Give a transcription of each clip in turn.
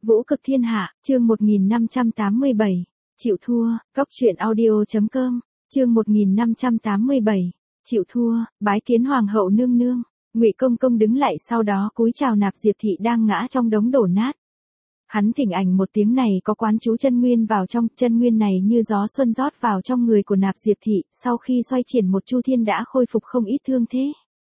Vũ cực thiên hạ, chương 1587. Chịu thua, Cóc truyện audio.com, chương 1587. Chịu thua, bái kiến hoàng hậu nương nương. Ngụy Công Công đứng lại sau đó cúi chào Nạp Diệp thị đang ngã trong đống đổ nát. Hắn thỉnh ảnh một tiếng này có quán chú chân nguyên vào trong, chân nguyên này như gió xuân rót vào trong người của Nạp Diệp thị, sau khi xoay triển một chu thiên đã khôi phục không ít thương thế.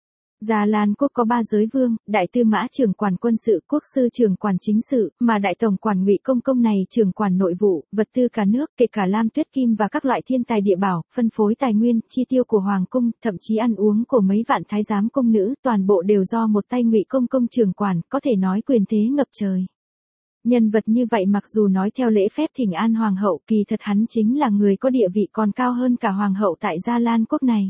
Gia Lan quốc có 3 giới vương, đại tư mã trưởng quản quân sự, quốc sư trưởng quản chính sự, mà đại tổng quản Ngụy Công Công này trưởng quản nội vụ, vật tư cả nước, kể cả lam tuyết kim và các loại thiên tài địa bảo, phân phối tài nguyên, chi tiêu của hoàng cung, thậm chí ăn uống của mấy vạn thái giám cung nữ, toàn bộ đều do một tay Ngụy Công Công trưởng quản, có thể nói quyền thế ngập trời. Nhân vật như vậy mặc dù nói theo lễ phép thỉnh an hoàng hậu, kỳ thật hắn chính là người có địa vị còn cao hơn cả hoàng hậu tại Gia Lan quốc này.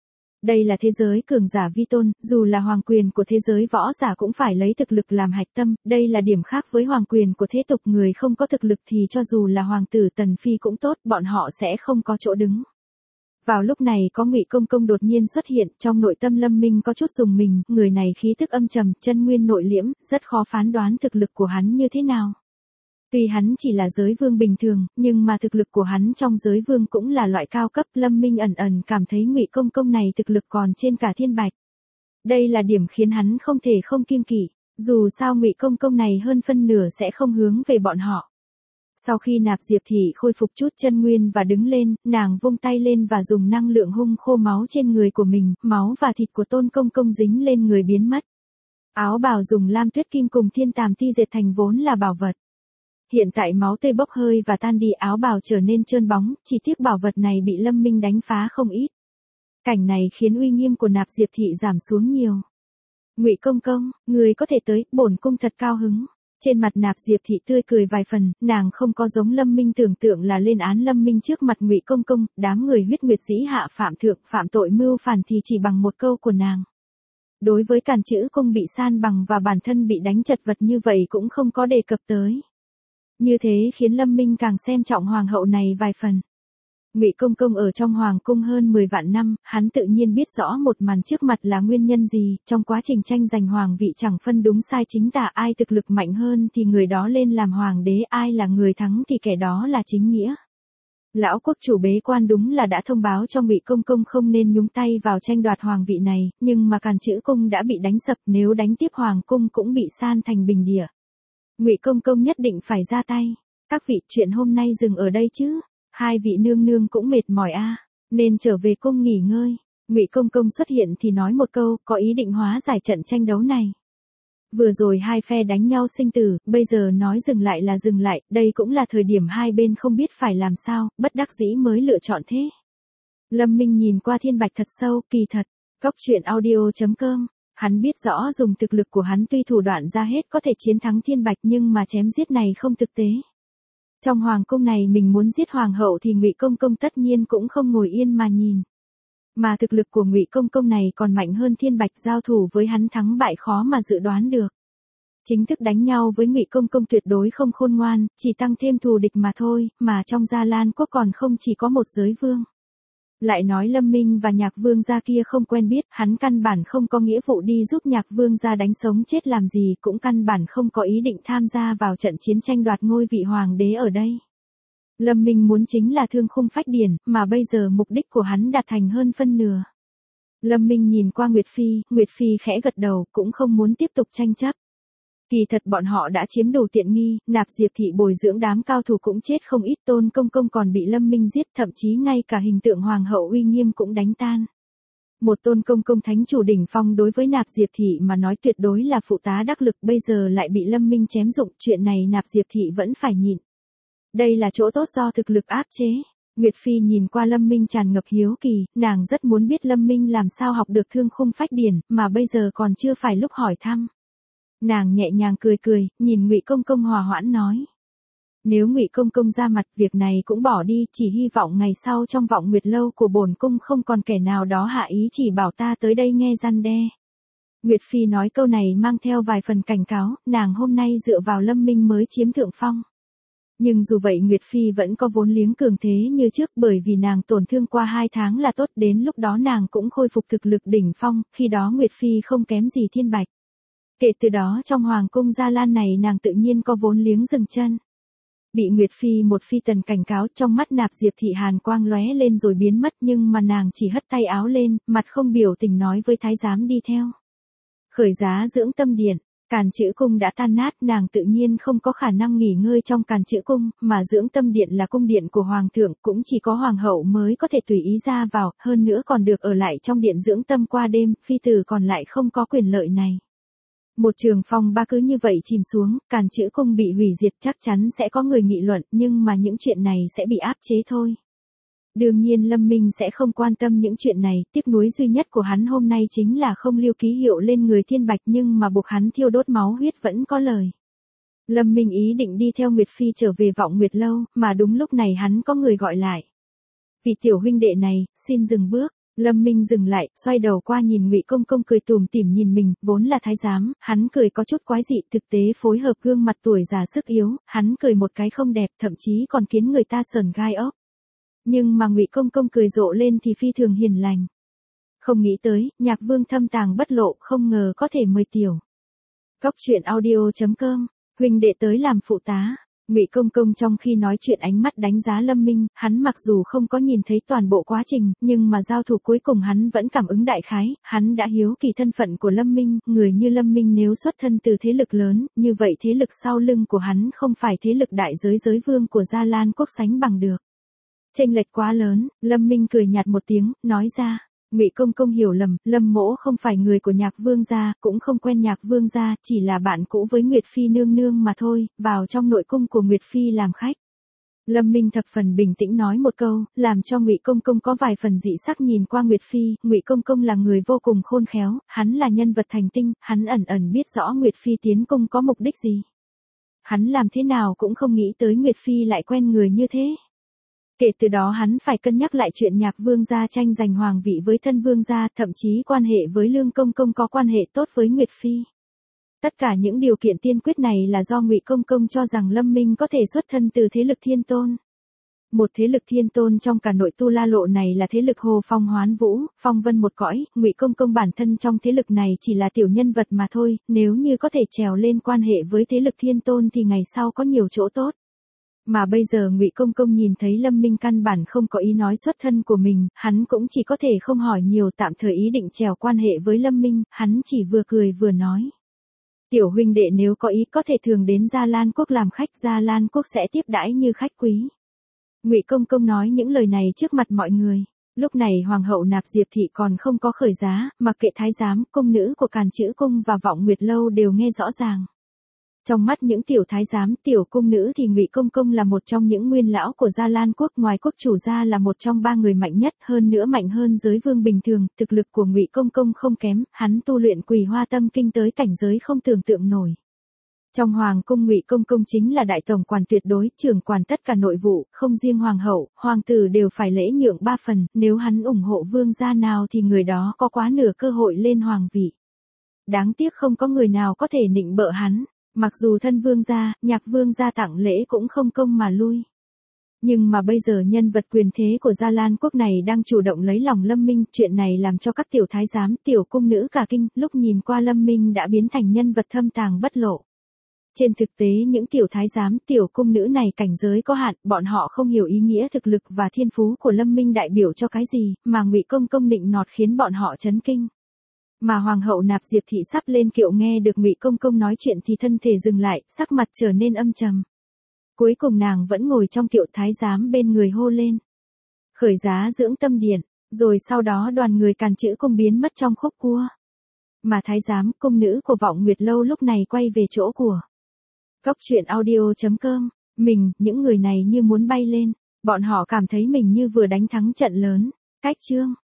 Đây là thế giới cường giả vi tôn, dù là hoàng quyền của thế giới võ giả cũng phải lấy thực lực làm hạch tâm, đây là điểm khác với hoàng quyền của thế tục, người không có thực lực thì cho dù là hoàng tử tần phi cũng tốt, bọn họ sẽ không có chỗ đứng. Vào lúc này có Ngụy Công Công đột nhiên xuất hiện, trong nội tâm Lâm Minh có chút rùng mình, người này khí tức âm trầm, chân nguyên nội liễm, rất khó phán đoán thực lực của hắn như thế nào. Tuy hắn chỉ là giới vương bình thường, nhưng mà thực lực của hắn trong giới vương cũng là loại cao cấp, Lâm Minh ẩn ẩn cảm thấy Ngụy Công Công này thực lực còn trên cả Thiên Bạch. Đây là điểm khiến hắn không thể không kiêng kỵ, dù sao Ngụy Công Công này hơn phân nửa sẽ không hướng về bọn họ. Sau khi Nạp Diệp thị khôi phục chút chân nguyên và đứng lên, nàng vung tay lên và dùng năng lượng hung khô máu trên người của mình, máu và thịt của Tôn Công Công dính lên người biến mất. Áo bào dùng lam tuyết kim cùng thiên tàm ti dệt thành vốn là bảo vật. Hiện tại máu tươi bốc hơi và tan đi, áo bào trở nên trơn bóng, chỉ tiếc bảo vật này bị Lâm Minh đánh phá không ít. Cảnh này khiến uy nghiêm của Nạp Diệp thị giảm xuống nhiều. Ngụy Công Công, người có thể tới, bổn cung thật cao hứng. Trên mặt Nạp Diệp thị tươi cười vài phần, nàng không có giống Lâm Minh tưởng tượng là lên án Lâm Minh trước mặt Ngụy Công Công, đám người huyết nguyệt dĩ hạ phạm thượng, phạm tội mưu phản thì chỉ bằng một câu của nàng. Đối với Càn Chữ Cung bị san bằng và bản thân bị đánh chật vật như vậy cũng không có đề cập tới. Như thế khiến Lâm Minh càng xem trọng hoàng hậu này vài phần. Ngụy Công Công ở trong hoàng cung hơn 10 vạn năm, hắn tự nhiên biết rõ một màn trước mặt là nguyên nhân gì, trong quá trình tranh giành hoàng vị chẳng phân đúng sai chính tà, ai thực lực mạnh hơn thì người đó lên làm hoàng đế, ai là người thắng thì kẻ đó là chính nghĩa. Lão quốc chủ bế quan đúng là đã thông báo cho Ngụy Công Công không nên nhúng tay vào tranh đoạt hoàng vị này, nhưng mà Càn Chữ Cung đã bị đánh sập, nếu đánh tiếp hoàng cung cũng bị san thành bình địa. Ngụy Công Công nhất định phải ra tay. Các vị, chuyện hôm nay dừng ở đây chứ? Hai vị nương nương cũng mệt mỏi nên trở về cung nghỉ ngơi. Ngụy Công Công xuất hiện thì nói một câu, có ý định hóa giải trận tranh đấu này. Vừa rồi hai phe đánh nhau sinh tử, bây giờ nói dừng lại là dừng lại, đây cũng là thời điểm hai bên không biết phải làm sao, bất đắc dĩ mới lựa chọn thế. Lâm Minh nhìn qua Thiên Bạch thật sâu, kỳ thật. Cóc truyện audio.com. Hắn biết rõ dùng thực lực của hắn tuy thủ đoạn ra hết có thể chiến thắng Thiên Bạch, nhưng mà chém giết này không thực tế. Trong hoàng cung này mình muốn giết hoàng hậu thì Ngụy Công Công tất nhiên cũng không ngồi yên mà nhìn. Mà thực lực của Ngụy Công Công này còn mạnh hơn Thiên Bạch, giao thủ với hắn thắng bại khó mà dự đoán được. Chính thức đánh nhau với Ngụy Công Công tuyệt đối không khôn ngoan, chỉ tăng thêm thù địch mà thôi, mà trong Gia Lan quốc còn không chỉ có một giới vương. Lại nói Lâm Minh và Nhạc Vương gia kia không quen biết, hắn căn bản không có nghĩa vụ đi giúp Nhạc Vương gia đánh sống chết làm gì, cũng căn bản không có ý định tham gia vào trận chiến tranh đoạt ngôi vị hoàng đế ở đây. Lâm Minh muốn chính là Thương Khung Phách Điển, mà bây giờ mục đích của hắn đạt thành hơn phân nửa. Lâm Minh nhìn qua Nguyệt Phi khẽ gật đầu, cũng không muốn tiếp tục tranh chấp. Kỳ thật bọn họ đã chiếm đủ tiện nghi, Nạp Diệp thị bồi dưỡng đám cao thủ cũng chết không ít, Tôn Công Công còn bị Lâm Minh giết, thậm chí ngay cả hình tượng hoàng hậu uy nghiêm cũng đánh tan. Một Tôn Công Công thánh chủ đỉnh phong đối với Nạp Diệp thị mà nói tuyệt đối là phụ tá đắc lực, bây giờ lại bị Lâm Minh chém dụng, chuyện này Nạp Diệp thị vẫn phải nhịn. Đây là chỗ tốt do thực lực áp chế. Nguyệt Phi nhìn qua Lâm Minh tràn ngập hiếu kỳ, nàng rất muốn biết Lâm Minh làm sao học được Thương Khung Phách Điển, mà bây giờ còn chưa phải lúc hỏi thăm. Nàng nhẹ nhàng cười, nhìn Ngụy Công Công hòa hoãn nói. Nếu Ngụy Công Công ra mặt, việc này cũng bỏ đi, chỉ hy vọng ngày sau trong Vọng Nguyệt lâu của bổn cung không còn kẻ nào đó hạ ý chỉ bảo ta tới đây nghe răn đe. Nguyệt Phi nói câu này mang theo vài phần cảnh cáo, nàng hôm nay dựa vào Lâm Minh mới chiếm thượng phong. Nhưng dù vậy Nguyệt Phi vẫn có vốn liếng cường thế như trước, bởi vì nàng tổn thương qua 2 tháng là tốt, đến lúc đó nàng cũng khôi phục thực lực đỉnh phong, khi đó Nguyệt Phi không kém gì Thiên Bạch. Kể từ đó trong hoàng cung Gia Lan này nàng tự nhiên có vốn liếng dừng chân. Bị Nguyệt Phi một phi tần cảnh cáo, trong mắt Nạp Diệp Thị hàn quang lóe lên rồi biến mất, nhưng mà nàng chỉ hất tay áo lên, mặt không biểu tình nói với thái giám đi theo. Khởi giá dưỡng tâm điện, Càn Chữ Cung đã tan nát, nàng tự nhiên không có khả năng nghỉ ngơi trong Càn Chữ Cung, mà dưỡng tâm điện là cung điện của hoàng thượng, cũng chỉ có hoàng hậu mới có thể tùy ý ra vào, hơn nữa còn được ở lại trong điện dưỡng tâm qua đêm, phi tử còn lại không có quyền lợi này. Một trường phong ba cứ như vậy chìm xuống, Càn Chữ Cung bị hủy diệt, chắc chắn sẽ có người nghị luận, nhưng mà những chuyện này sẽ bị áp chế thôi. Đương nhiên Lâm Minh sẽ không quan tâm những chuyện này, tiếc nuối duy nhất của hắn hôm nay chính là không lưu ký hiệu lên người Thiên Bạch, nhưng mà buộc hắn thiêu đốt máu huyết vẫn có lời. Lâm Minh ý định đi theo Nguyệt Phi trở về Vọng Nguyệt Lâu, mà đúng lúc này hắn có người gọi lại. Vị tiểu huynh đệ này, xin dừng bước. Lâm Minh dừng lại, xoay đầu qua nhìn Ngụy Công Công cười tủm tỉm nhìn mình, vốn là thái giám, hắn cười có chút quái dị, thực tế phối hợp gương mặt tuổi già sức yếu, hắn cười một cái không đẹp, thậm chí còn khiến người ta sởn gai ốc. Nhưng mà Ngụy Công Công cười rộ lên thì phi thường hiền lành. Không nghĩ tới, Nhạc Vương thâm tàng bất lộ, không ngờ có thể mời tiểu. Cóc truyện audio.com, huynh đệ tới làm phụ tá. Ngụy Công Công trong khi nói chuyện ánh mắt đánh giá Lâm Minh, hắn mặc dù không có nhìn thấy toàn bộ quá trình, nhưng mà giao thủ cuối cùng hắn vẫn cảm ứng đại khái, hắn đã hiếu kỳ thân phận của Lâm Minh, người như Lâm Minh nếu xuất thân từ thế lực lớn, như vậy thế lực sau lưng của hắn không phải thế lực đại giới giới vương của Gia Lan quốc sánh bằng được. Chênh lệch quá lớn, Lâm Minh cười nhạt một tiếng, nói ra. Ngụy Công Công hiểu lầm, Lâm mỗ không phải người của Nhạc Vương gia, cũng không quen Nhạc Vương gia, chỉ là bạn cũ với Nguyệt Phi nương nương mà thôi, vào trong nội cung của Nguyệt Phi làm khách. Lâm Minh thập phần bình tĩnh nói một câu, làm cho Ngụy Công Công có vài phần dị sắc nhìn qua Nguyệt Phi. Ngụy Công Công là người vô cùng khôn khéo, hắn là nhân vật thành tinh, hắn ẩn ẩn biết rõ Nguyệt Phi tiến cung có mục đích gì. Hắn làm thế nào cũng không nghĩ tới Nguyệt Phi lại quen người như thế. Kể từ đó hắn phải cân nhắc lại chuyện Nhạc Vương gia tranh giành hoàng vị với thân vương gia, thậm chí quan hệ với Lương Công Công có quan hệ tốt với Nguyệt Phi. Tất cả những điều kiện tiên quyết này là do Ngụy Công Công cho rằng Lâm Minh có thể xuất thân từ thế lực thiên tôn. Một thế lực thiên tôn trong cả nội Tu La Lộ này là thế lực Hồ Phong Hoán Vũ, phong vân một cõi, Ngụy Công Công bản thân trong thế lực này chỉ là tiểu nhân vật mà thôi, nếu như có thể trèo lên quan hệ với thế lực thiên tôn thì ngày sau có nhiều chỗ tốt. Mà bây giờ Ngụy Công Công nhìn thấy Lâm Minh căn bản không có ý nói xuất thân của mình, hắn cũng chỉ có thể không hỏi nhiều, tạm thời ý định trèo quan hệ với Lâm Minh, hắn chỉ vừa cười vừa nói. Tiểu huynh đệ nếu có ý có thể thường đến Gia Lan quốc làm khách, Gia Lan quốc sẽ tiếp đãi như khách quý. Ngụy Công Công nói những lời này trước mặt mọi người. Lúc này Hoàng hậu Nạp Diệp Thị còn không có khởi giá, mặc kệ thái giám, cung nữ của Càn Chữ Cung và Vọng Nguyệt Lâu đều nghe rõ ràng. Trong mắt những tiểu thái giám, tiểu cung nữ thì Ngụy Công Công là một trong những nguyên lão của Gia Lan quốc, ngoài quốc chủ gia là một trong 3 người mạnh nhất, hơn nữa mạnh hơn giới vương bình thường, thực lực của Ngụy Công Công không kém, hắn tu luyện Quỳ Hoa Tâm Kinh tới cảnh giới không tưởng tượng nổi. Trong hoàng cung Ngụy Công Công chính là đại tổng quản tuyệt đối, trưởng quản tất cả nội vụ, không riêng hoàng hậu, hoàng tử đều phải lễ nhượng 3 phần, nếu hắn ủng hộ vương gia nào thì người đó có quá nửa cơ hội lên hoàng vị. Đáng tiếc không có người nào có thể nịnh bợ hắn. Mặc dù thân vương gia, Nhạc Vương gia tặng lễ cũng không công mà lui. Nhưng mà bây giờ nhân vật quyền thế của Gia Lan quốc này đang chủ động lấy lòng Lâm Minh, chuyện này làm cho các tiểu thái giám, tiểu cung nữ cả kinh, lúc nhìn qua Lâm Minh đã biến thành nhân vật thâm tàng bất lộ. Trên thực tế những tiểu thái giám, tiểu cung nữ này cảnh giới có hạn, bọn họ không hiểu ý nghĩa thực lực và thiên phú của Lâm Minh đại biểu cho cái gì, mà Ngụy Công Công nịnh nọt khiến bọn họ chấn kinh. Mà Hoàng hậu Nạp Diệp Thị sắp lên kiệu nghe được Ngụy Công Công nói chuyện thì thân thể dừng lại, sắc mặt trở nên âm trầm. Cuối cùng nàng vẫn ngồi trong kiệu, thái giám bên người hô lên. Khởi giá dưỡng tâm điện, rồi sau đó đoàn người Càn Chữ Cung biến mất trong khúc cua. Mà thái giám, cung nữ của Vọng Nguyệt Lâu lúc này quay về chỗ của. Cóc truyện audio.com, những người này như muốn bay lên, bọn họ cảm thấy mình như vừa đánh thắng trận lớn. Cách chương